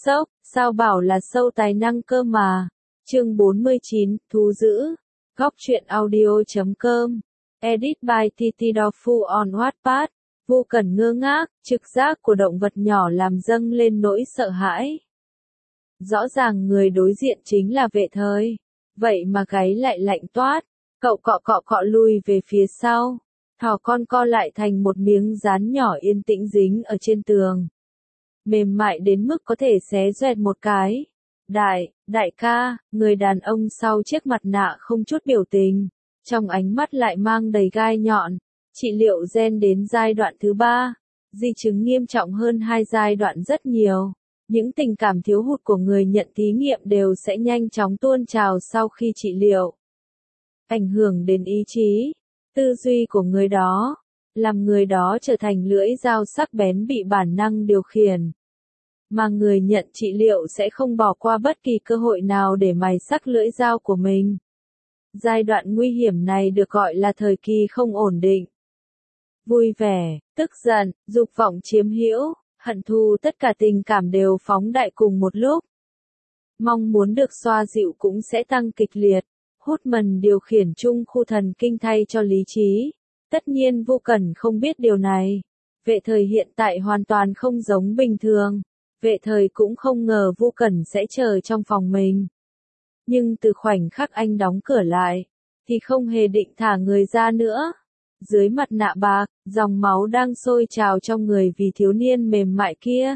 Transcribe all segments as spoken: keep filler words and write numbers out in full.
Sốc, sao bảo là sâu tài năng cơ mà. Chương bốn mươi chín, thú dữ. Góc truyện audio.com. Edit by Titi Dofu on Wattpad. Vô Cẩn ngơ ngác, trực giác của động vật nhỏ làm dâng lên nỗi sợ hãi. Rõ ràng người đối diện chính là vệ thời. Vậy mà gáy lại lạnh toát. Cậu cọ cọ cọ lùi về phía sau. Thỏ con co lại thành một miếng dán nhỏ yên tĩnh dính ở trên tường. Mềm mại đến mức có thể xé xoẹt một cái. Đại, đại ca, người đàn ông sau chiếc mặt nạ không chút biểu tình. Trong ánh mắt lại mang đầy gai nhọn. Trị liệu gen đến giai đoạn thứ ba. Di chứng nghiêm trọng hơn hai giai đoạn rất nhiều. Những tình cảm thiếu hụt của người nhận thí nghiệm đều sẽ nhanh chóng tuôn trào sau khi trị liệu. Ảnh hưởng đến ý chí, tư duy của người đó, làm người đó trở thành lưỡi dao sắc bén bị bản năng điều khiển. Mà người nhận trị liệu sẽ không bỏ qua bất kỳ cơ hội nào để mài sắc lưỡi dao của mình. Giai đoạn nguy hiểm này được gọi là thời kỳ không ổn định. Vui vẻ, tức giận, dục vọng chiếm hữu, hận thù, tất cả tình cảm đều phóng đại cùng một lúc. Mong muốn được xoa dịu cũng sẽ tăng kịch liệt. Hút mần điều khiển chung khu thần kinh thay cho lý trí. Tất nhiên Vô Cẩn không biết điều này. Vệ thời hiện tại hoàn toàn không giống bình thường. Vệ thời cũng không ngờ Vô Cẩn sẽ chờ trong phòng mình. Nhưng từ khoảnh khắc anh đóng cửa lại, thì không hề định thả người ra nữa. Dưới mặt nạ bạc, dòng máu đang sôi trào trong người vì thiếu niên mềm mại kia.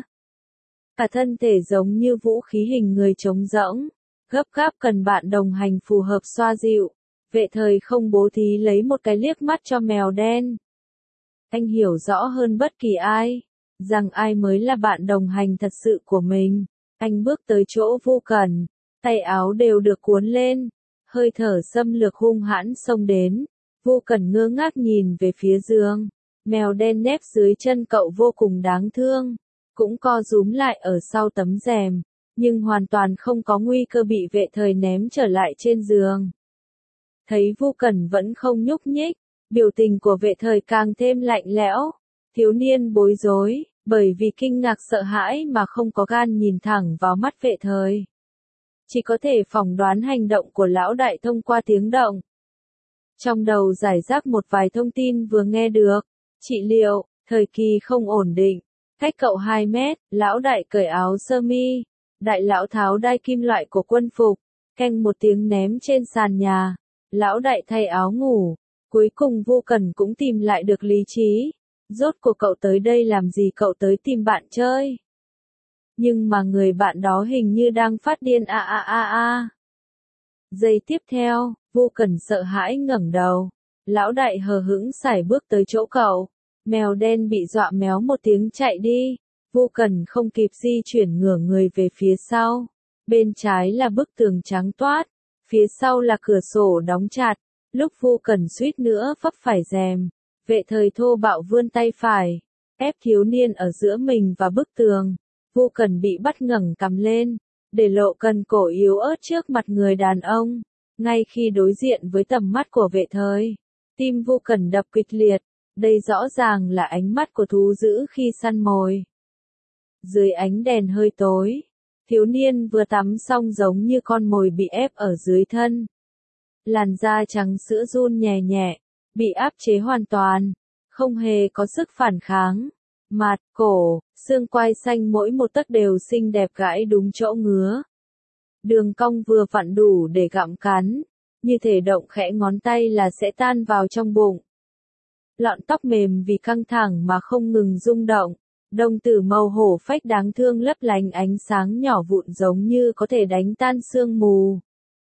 Cả thân thể giống như vũ khí hình người trống rỗng. Gấp gáp cần bạn đồng hành phù hợp xoa dịu. Vệ thời không bố thí lấy một cái liếc mắt cho mèo đen. Anh hiểu rõ hơn bất kỳ ai, rằng ai mới là bạn đồng hành thật sự của mình. Anh bước tới chỗ Vô Cẩn, tay áo đều được cuốn lên, hơi thở xâm lược hung hãn xông đến. Vô Cẩn ngơ ngác nhìn về phía giường, mèo đen nép dưới chân cậu vô cùng đáng thương, cũng co rúm lại ở sau tấm rèm. Nhưng hoàn toàn không có nguy cơ bị vệ thời ném trở lại trên giường. Thấy Vô Cẩn vẫn không nhúc nhích, biểu tình của vệ thời càng thêm lạnh lẽo. Thiếu niên bối rối, bởi vì kinh ngạc sợ hãi mà không có gan nhìn thẳng vào mắt vệ thời. Chỉ có thể phỏng đoán hành động của lão đại thông qua tiếng động. Trong đầu giải rác một vài thông tin vừa nghe được. Trị liệu, thời kỳ không ổn định. Cách cậu hai mét, lão đại cởi áo sơ mi. Đại lão tháo đai kim loại của quân phục, keng một tiếng ném trên sàn nhà. Lão đại thay áo ngủ. Cuối cùng Vô Cẩn cũng tìm lại được lý trí. Rốt cuộc cậu tới đây làm gì? Cậu tới tìm bạn chơi. Nhưng mà người bạn đó hình như đang phát điên a a a a. Giây tiếp theo, Vô Cẩn sợ hãi ngẩng đầu. Lão đại hờ hững sải bước tới chỗ cậu. Mèo đen bị dọa méo một tiếng chạy đi. Vô Cẩn không kịp di chuyển ngửa người về phía sau. Bên trái là bức tường trắng toát, phía sau là cửa sổ đóng chặt. Lúc Vô Cẩn suýt nữa vấp phải rèm, vệ thời thô bạo vươn tay phải, ép thiếu niên ở giữa mình và bức tường. Vô Cẩn bị bắt ngẩng cằm lên, để lộ cần cổ yếu ớt trước mặt người đàn ông. Ngay khi đối diện với tầm mắt của vệ thời, tim Vô Cẩn đập kịch liệt. Đây rõ ràng là ánh mắt của thú dữ khi săn mồi. Dưới ánh đèn hơi tối, thiếu niên vừa tắm xong giống như con mồi bị ép ở dưới thân. Làn da trắng sữa run nhẹ nhẹ, bị áp chế hoàn toàn, không hề có sức phản kháng. Mặt, cổ, xương quai xanh mỗi một tấc đều xinh đẹp gãi đúng chỗ ngứa. Đường cong vừa vặn đủ để gặm cắn, như thể động khẽ ngón tay là sẽ tan vào trong bụng. Lọn tóc mềm vì căng thẳng mà không ngừng rung động. Đồng tử màu hổ phách đáng thương lấp lánh ánh sáng nhỏ vụn giống như có thể đánh tan sương mù.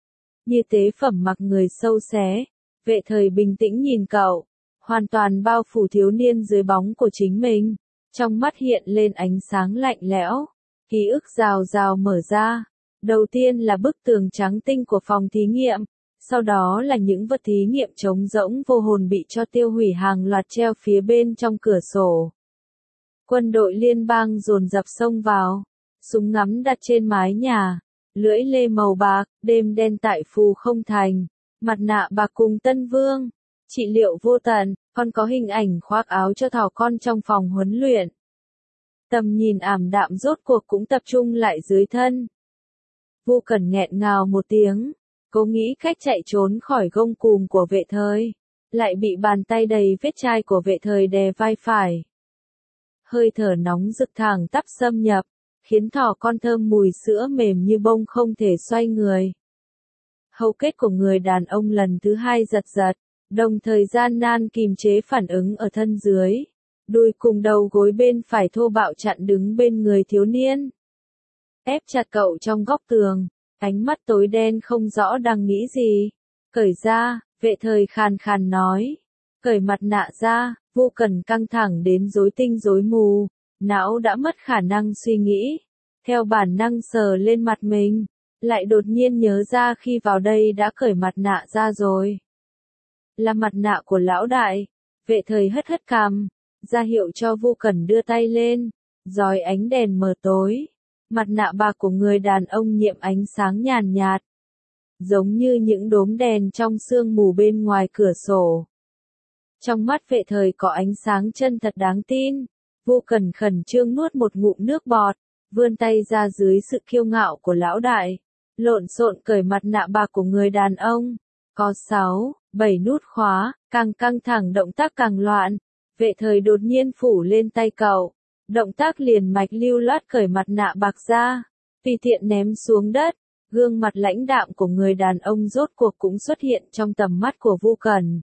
Như tế phẩm mặc người sâu xé. Vệ thời bình tĩnh nhìn cậu, hoàn toàn bao phủ thiếu niên dưới bóng của chính mình. Trong mắt hiện lên ánh sáng lạnh lẽo. Ký ức rào rào mở ra. Đầu tiên là bức tường trắng tinh của phòng thí nghiệm. Sau đó là những vật thí nghiệm trống rỗng vô hồn bị cho tiêu hủy hàng loạt treo phía bên trong cửa sổ. Quân đội liên bang dồn dập xông vào, súng ngắm đặt trên mái nhà, lưỡi lê màu bạc, đêm đen tại Phù Không Thành, mặt nạ bạc cùng Tân Vương, trị liệu vô tận, còn có hình ảnh khoác áo cho thỏ con trong phòng huấn luyện. Tầm nhìn ảm đạm rốt cuộc cũng tập trung lại dưới thân. Vu Cẩn nghẹn ngào một tiếng, cố nghĩ cách chạy trốn khỏi gông cùm của Vệ Thời, lại bị bàn tay đầy vết chai của Vệ Thời đè vai phải. Hơi thở nóng rực thẳng tắp xâm nhập, khiến thỏ con thơm mùi sữa mềm như bông không thể xoay người. Hầu kết của người đàn ông lần thứ hai giật giật, đồng thời gian nan kìm chế phản ứng ở thân dưới. Đùi cùng đầu gối bên phải thô bạo chặn đứng bên người thiếu niên. Ép chặt cậu trong góc tường, ánh mắt tối đen không rõ đang nghĩ gì. Cởi ra, Vệ Thời khàn khàn nói. Cởi mặt nạ ra, Vu Cẩn căng thẳng đến rối tinh rối mù, não đã mất khả năng suy nghĩ. Theo bản năng sờ lên mặt mình, lại đột nhiên nhớ ra khi vào đây đã cởi mặt nạ ra rồi. Là mặt nạ của lão đại. Vệ Thời hất hất cằm, ra hiệu cho Vu Cẩn đưa tay lên, dòi ánh đèn mờ tối. Mặt nạ bạc của người đàn ông nhiệm ánh sáng nhàn nhạt, giống như những đốm đèn trong sương mù bên ngoài cửa sổ. Trong mắt Vệ Thời có ánh sáng chân thật đáng tin. Vu Cẩn khẩn trương nuốt một ngụm nước bọt, vươn tay ra dưới sự kiêu ngạo của lão đại, lộn xộn cởi mặt nạ bạc của người đàn ông. Có sáu, bảy nút khóa, càng căng thẳng động tác càng loạn. Vệ Thời đột nhiên phủ lên tay cậu, động tác liền mạch lưu loát cởi mặt nạ bạc ra, tùy tiện ném xuống đất. Gương mặt lãnh đạm của người đàn ông rốt cuộc cũng xuất hiện trong tầm mắt của Vu Cẩn.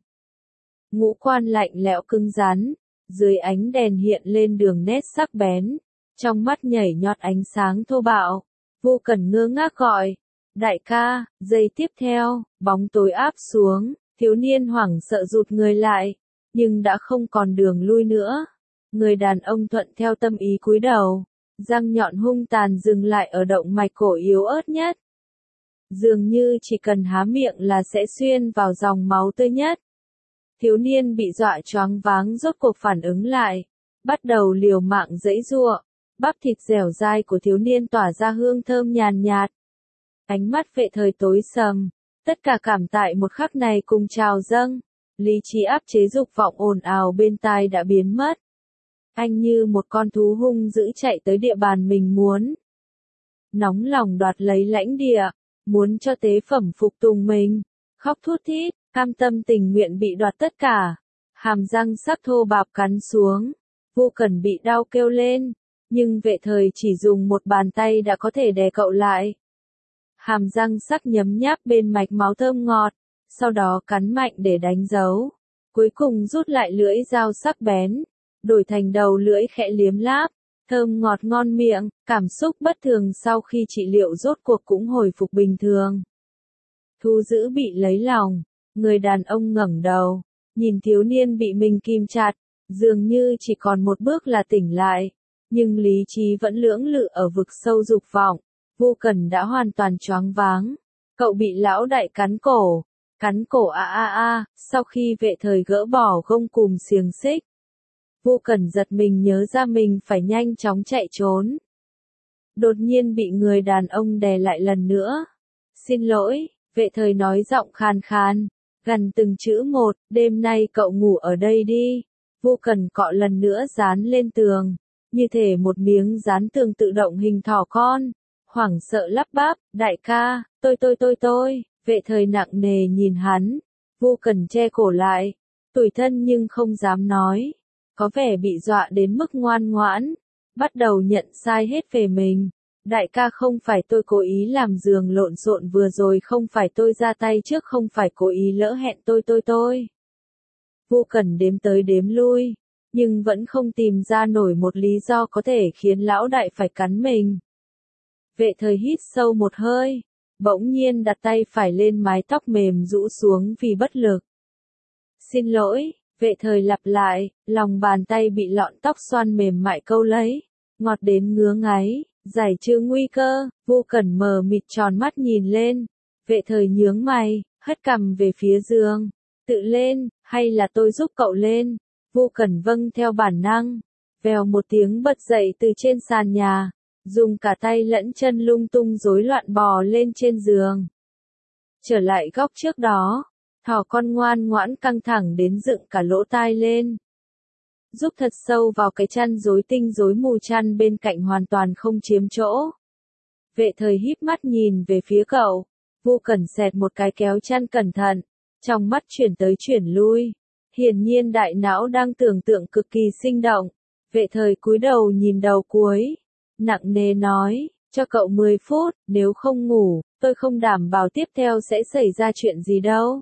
Ngũ quan lạnh lẽo cứng rắn, dưới ánh đèn hiện lên đường nét sắc bén, trong mắt nhảy nhót ánh sáng thô bạo. Vu Cẩn ngơ ngác gọi, đại ca. Giây tiếp theo, bóng tối áp xuống, thiếu niên hoảng sợ rụt người lại, nhưng đã không còn đường lui nữa. Người đàn ông thuận theo tâm ý cúi đầu, răng nhọn hung tàn dừng lại ở động mạch cổ yếu ớt nhất. Dường như chỉ cần há miệng là sẽ xuyên vào dòng máu tươi nhất. Thiếu niên bị dọa choáng váng rốt cuộc phản ứng lại, bắt đầu liều mạng giãy giụa. Bắp thịt dẻo dai của thiếu niên tỏa ra hương thơm nhàn nhạt. Ánh mắt Vệ Thời tối sầm, tất cả cảm tại một khắc này cùng trào dâng, lý trí áp chế dục vọng ồn ào bên tai đã biến mất. Anh như một con thú hung dữ chạy tới địa bàn mình muốn. Nóng lòng đoạt lấy lãnh địa, muốn cho tế phẩm phục tùng mình, khóc thút thít, cam tâm tình nguyện bị đoạt tất cả. Hàm răng sắc thô bạp cắn xuống, Vu Cẩn bị đau kêu lên, nhưng Vệ Thời chỉ dùng một bàn tay đã có thể đè cậu lại. Hàm răng sắc nhấm nháp bên mạch máu thơm ngọt, sau đó cắn mạnh để đánh dấu, cuối cùng rút lại lưỡi dao sắc bén, đổi thành đầu lưỡi khẽ liếm láp, thơm ngọt ngon miệng. Cảm xúc bất thường sau khi trị liệu rốt cuộc cũng hồi phục bình thường. Thu dữ bị lấy lòng, người đàn ông ngẩng đầu, nhìn thiếu niên bị mình kìm chặt, dường như chỉ còn một bước là tỉnh lại, nhưng lý trí vẫn lưỡng lự ở vực sâu dục vọng. Vu Cẩn đã hoàn toàn choáng váng, cậu bị lão đại cắn cổ, cắn cổ a a a. Sau khi Vệ Thời gỡ bỏ gông cùm xiềng xích, Vu Cẩn giật mình nhớ ra mình phải nhanh chóng chạy trốn. Đột nhiên bị người đàn ông đè lại lần nữa. Xin lỗi, Vệ Thời nói giọng khàn khàn, gần từng chữ một. Đêm nay cậu ngủ ở đây đi. Vu Cẩn cọ lần nữa dán lên tường, như thể một miếng dán tường tự động hình thỏ con. Hoảng sợ lắp bắp, đại ca, tôi tôi tôi tôi. Vệ Thời nặng nề nhìn hắn. Vu Cẩn che cổ lại, tủi thân nhưng không dám nói, có vẻ bị dọa đến mức ngoan ngoãn, bắt đầu nhận sai hết về mình. Đại ca, không phải tôi cố ý làm giường lộn xộn vừa rồi, không phải tôi ra tay trước, không phải cố ý lỡ hẹn, tôi tôi tôi. Vu Cẩn đếm tới đếm lui, nhưng vẫn không tìm ra nổi một lý do có thể khiến lão đại phải cắn mình. Vệ Thời hít sâu một hơi, bỗng nhiên đặt tay phải lên mái tóc mềm rũ xuống vì bất lực. Xin lỗi. Vệ Thời lặp lại, lòng bàn tay bị lọn tóc xoăn mềm mại câu lấy, ngọt đến ngứa ngáy. Giải trừ nguy cơ. Vu Cẩn mờ mịt tròn mắt nhìn lên. Vệ Thời nhướng mày, hất cằm về phía giường. Tự lên, hay là tôi giúp cậu lên? Vu Cẩn vâng theo bản năng. Vèo một tiếng bật dậy từ trên sàn nhà, dùng cả tay lẫn chân lung tung rối loạn bò lên trên giường. Trở lại góc trước đó, thỏ con ngoan ngoãn căng thẳng đến dựng cả lỗ tai lên. giúp thật sâu vào cái chăn rối tinh rối mù, chăn bên cạnh hoàn toàn không chiếm chỗ. Vệ thời híp mắt nhìn về phía cậu, Vu Cẩn xẹt một cái kéo chăn cẩn thận, trong mắt chuyển tới chuyển lui. Hiển nhiên đại não đang tưởng tượng cực kỳ sinh động. Vệ thời cúi đầu nhìn đầu cuối, nặng nề nói, cho cậu mười phút, nếu không ngủ, tôi không đảm bảo tiếp theo sẽ xảy ra chuyện gì đâu.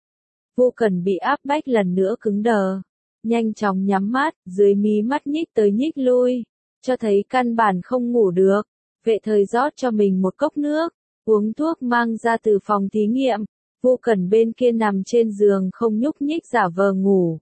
Vu Cẩn bị áp bách lần nữa cứng đờ, nhanh chóng nhắm mắt, dưới mí mắt nhích tới nhích lui, cho thấy căn bản không ngủ được. Vệ thời rót cho mình một cốc nước, uống thuốc mang ra từ phòng thí nghiệm. Vu Cẩn bên kia nằm trên giường không nhúc nhích giả vờ ngủ.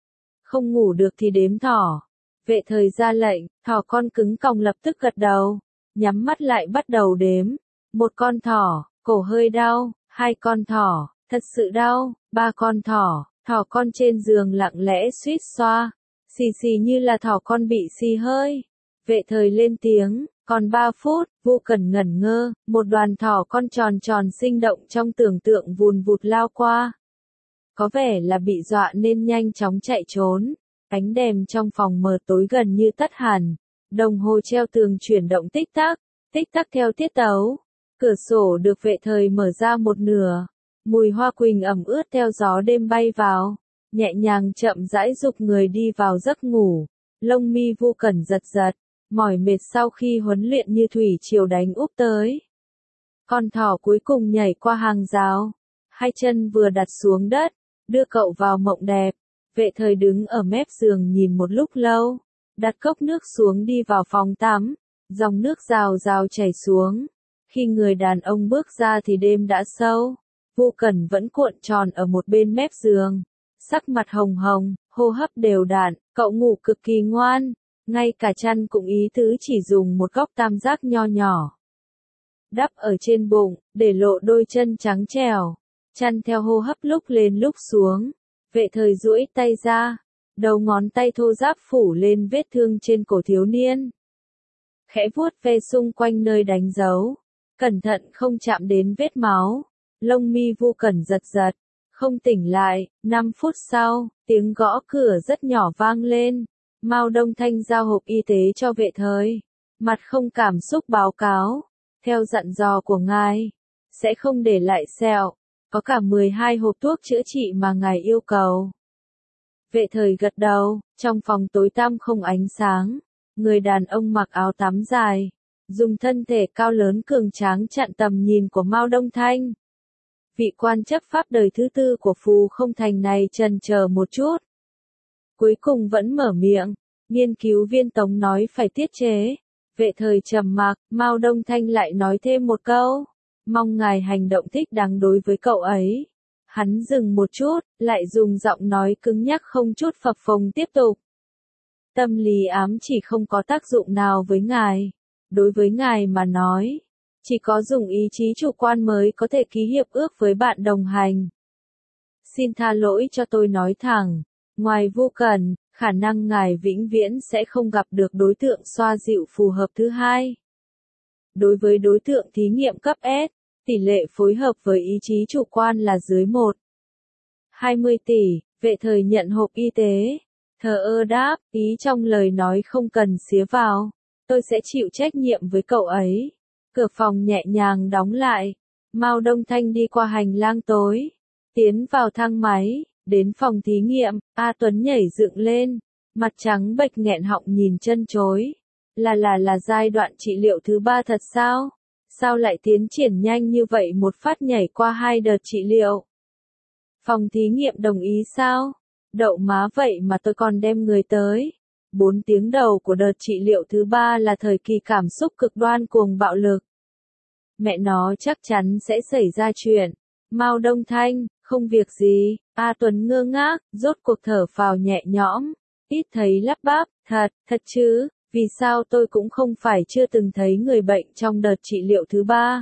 Không ngủ được thì đếm thỏ. Vệ thời ra lệnh, thỏ con cứng còng lập tức gật đầu, nhắm mắt lại bắt đầu đếm. Một con thỏ, cổ hơi đau, hai con thỏ, thật sự đau, ba con thỏ, thỏ con trên giường lặng lẽ suýt xoa, xì xì như là thỏ con bị xì hơi. Vệ thời lên tiếng, còn ba phút, Vu Cẩn ngẩn ngơ, một đoàn thỏ con tròn tròn sinh động trong tưởng tượng vùn vụt lao qua. Có vẻ là bị dọa nên nhanh chóng chạy trốn. Ánh đèn trong phòng mờ tối gần như tắt hẳn, đồng hồ treo tường chuyển động tích tắc, tích tắc theo tiết tấu. Cửa sổ được vệ thời mở ra một nửa, mùi hoa quỳnh ẩm ướt theo gió đêm bay vào, nhẹ nhàng chậm rãi dục người đi vào giấc ngủ. Lông mi Vu Cẩn giật giật, mỏi mệt sau khi huấn luyện như thủy triều đánh úp tới. Con thỏ cuối cùng nhảy qua hàng rào, hai chân vừa đặt xuống đất, đưa cậu vào mộng đẹp. Vệ thời đứng ở mép giường nhìn một lúc lâu, đặt cốc nước xuống đi vào phòng tắm, dòng nước rào rào chảy xuống. Khi người đàn ông bước ra thì đêm đã sâu, Vu Cẩn vẫn cuộn tròn ở một bên mép giường, sắc mặt hồng hồng, hô hấp đều đặn, cậu ngủ cực kỳ ngoan, ngay cả chăn cũng ý tứ chỉ dùng một góc tam giác nho nhỏ. Đắp ở trên bụng, để lộ đôi chân trắng trẻo, chăn theo hô hấp lúc lên lúc xuống. Vệ thời duỗi tay ra, đầu ngón tay thô ráp phủ lên vết thương trên cổ thiếu niên. Khẽ vuốt ve xung quanh nơi đánh dấu, cẩn thận không chạm đến vết máu. Lông mi Vu Cẩn giật giật, không tỉnh lại. Năm phút sau, tiếng gõ cửa rất nhỏ vang lên. Mao Đông Thanh giao hộp y tế cho vệ thời, mặt không cảm xúc báo cáo, theo dặn dò của ngài, sẽ không để lại sẹo. Có cả mười hai hộp thuốc chữa trị mà ngài yêu cầu. Vệ thời gật đầu, trong phòng tối tăm không ánh sáng, người đàn ông mặc áo tắm dài, dùng thân thể cao lớn cường tráng chặn tầm nhìn của Mao Đông Thanh. Vị quan chấp pháp đời thứ tư của Phù Không Thành này chần chờ một chút. Cuối cùng vẫn mở miệng, nghiên cứu viên Tống nói phải tiết chế. Vệ thời trầm mặc, Mao Đông Thanh lại nói thêm một câu. Mong ngài hành động thích đáng đối với cậu ấy. Hắn dừng một chút, lại dùng giọng nói cứng nhắc không chút phập phồng tiếp tục. Tâm lý ám chỉ không có tác dụng nào với ngài. Đối với ngài mà nói, chỉ có dùng ý chí chủ quan mới có thể ký hiệp ước với bạn đồng hành. Xin tha lỗi cho tôi nói thẳng, ngoài Vu Cẩn, khả năng ngài vĩnh viễn sẽ không gặp được đối tượng xoa dịu phù hợp thứ hai. Đối với đối tượng thí nghiệm cấp S, tỷ lệ phối hợp với ý chí chủ quan là dưới một phẩy hai mươi tỷ, vệ thời nhận hộp y tế. Thờ ơ đáp, ý trong lời nói không cần xía vào. Tôi sẽ chịu trách nhiệm với cậu ấy. Cửa phòng nhẹ nhàng đóng lại. Mao Đông Thanh đi qua hành lang tối. Tiến vào thang máy, đến phòng thí nghiệm. A Tuấn nhảy dựng lên. Mặt trắng bệch nghẹn họng nhìn chân chối. Là là là giai đoạn trị liệu thứ ba thật sao? Sao lại tiến triển nhanh như vậy, một phát nhảy qua hai đợt trị liệu? Phòng thí nghiệm đồng ý sao? Đậu má vậy mà tôi còn đem người tới. Bốn tiếng đầu của đợt trị liệu thứ ba là thời kỳ cảm xúc cực đoan cuồng bạo lực. Mẹ nó chắc chắn sẽ xảy ra chuyện. Mao Đông Thanh, không việc gì. A Tuấn ngơ ngác, rốt cuộc thở phào nhẹ nhõm. Ít thấy lắp bắp, thật, thật chứ. Vì sao tôi cũng không phải chưa từng thấy người bệnh trong đợt trị liệu thứ ba?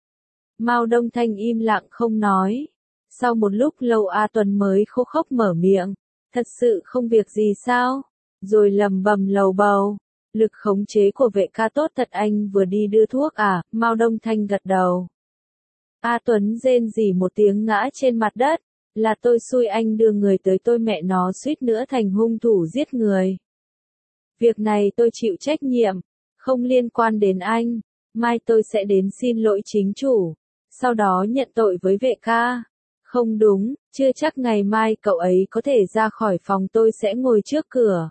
Mao Đông Thanh im lặng không nói. Sau một lúc lâu A Tuấn mới khô khốc mở miệng. Thật sự không việc gì sao? Rồi lầm bầm lầu bầu. Lực khống chế của vệ ca tốt thật, anh vừa đi đưa thuốc à? Mao Đông Thanh gật đầu. A Tuấn rên rỉ một tiếng ngã trên mặt đất. Là tôi xui anh đưa người tới, tôi mẹ nó suýt nữa thành hung thủ giết người. Việc này tôi chịu trách nhiệm, không liên quan đến anh. Mai tôi sẽ đến xin lỗi chính chủ, sau đó nhận tội với vệ ca. Không đúng, chưa chắc ngày mai cậu ấy có thể ra khỏi phòng, tôi sẽ ngồi trước cửa.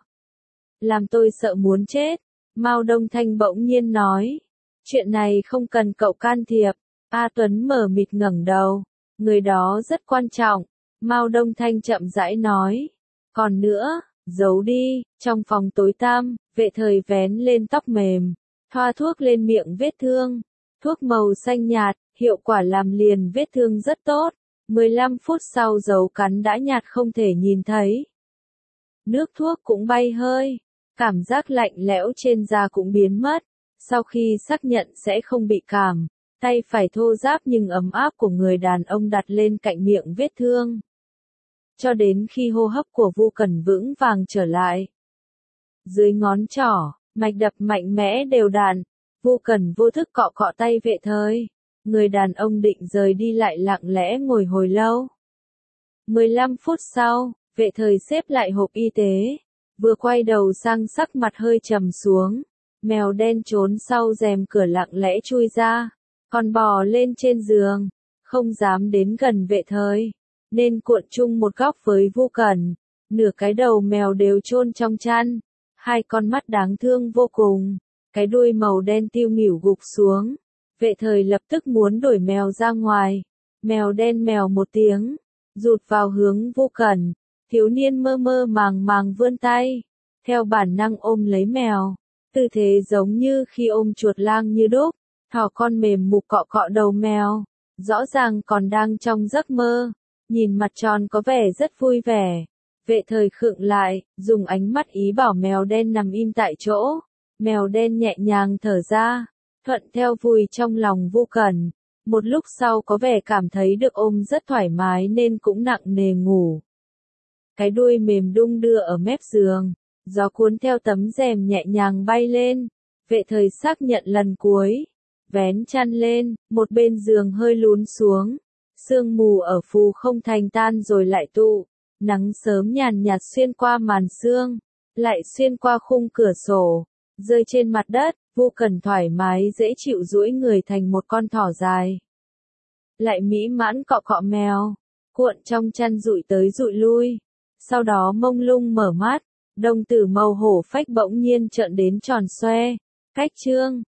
Làm tôi sợ muốn chết. Mao Đông Thanh bỗng nhiên nói. Chuyện này không cần cậu can thiệp. A Tuấn mờ mịt ngẩng đầu. Người đó rất quan trọng. Mao Đông Thanh chậm rãi nói. Còn nữa, giấu đi. Trong phòng tối tăm, vệ thời vén lên tóc mềm, thoa thuốc lên miệng vết thương. Thuốc màu xanh nhạt, hiệu quả làm liền vết thương rất tốt. mười lăm phút sau dấu cắn đã nhạt không thể nhìn thấy. Nước thuốc cũng bay hơi. Cảm giác lạnh lẽo trên da cũng biến mất. Sau khi xác nhận sẽ không bị cảm, tay phải thô ráp nhưng ấm áp của người đàn ông đặt lên cạnh miệng vết thương. Cho đến khi hô hấp của Vu Cẩn vững vàng trở lại. Dưới ngón trỏ, mạch đập mạnh mẽ đều đặn. Vu Cẩn vô thức cọ cọ tay vệ thời. Người đàn ông định rời đi lại lặng lẽ ngồi hồi lâu. mười lăm phút sau, vệ thời xếp lại hộp y tế. Vừa quay đầu sang sắc mặt hơi trầm xuống. Mèo đen trốn sau rèm cửa lặng lẽ chui ra. Còn bò lên trên giường. Không dám đến gần vệ thời. Nên cuộn chung một góc với Vu Cẩn. Nửa cái đầu mèo đều chôn trong chăn. Hai con mắt đáng thương vô cùng. Cái đuôi màu đen tiêu nghỉu gục xuống. Vệ thời lập tức muốn đuổi mèo ra ngoài. Mèo đen mèo một tiếng. Rụt vào hướng Vu Cẩn. Thiếu niên mơ mơ màng màng vươn tay. Theo bản năng ôm lấy mèo. Tư thế giống như khi ôm chuột lang như đúc. Thỏ con mềm mục cọ cọ đầu mèo. Rõ ràng còn đang trong giấc mơ. Nhìn mặt tròn có vẻ rất vui vẻ. Vệ thời khựng lại, dùng ánh mắt ý bảo mèo đen nằm im tại chỗ. Mèo đen nhẹ nhàng thở ra. Thuận theo vùi trong lòng Vu Cẩn. Một lúc sau có vẻ cảm thấy được ôm rất thoải mái nên cũng nặng nề ngủ. Cái đuôi mềm đung đưa ở mép giường. Gió cuốn theo tấm rèm nhẹ nhàng bay lên. Vệ thời xác nhận lần cuối. Vén chăn lên, một bên giường hơi lún xuống. Sương mù ở phù không thành tan rồi lại tụ. Nắng sớm nhàn nhạt xuyên qua màn sương. Lại xuyên qua khung cửa sổ. Rơi trên mặt đất, Vu Cẩn thoải mái dễ chịu duỗi người thành một con thỏ dài. Lại mỹ mãn cọ cọ mèo. Cuộn trong chăn dụi tới dụi lui. Sau đó mông lung mở mắt. Đồng tử màu hổ phách bỗng nhiên trợn đến tròn xoe. Cách chương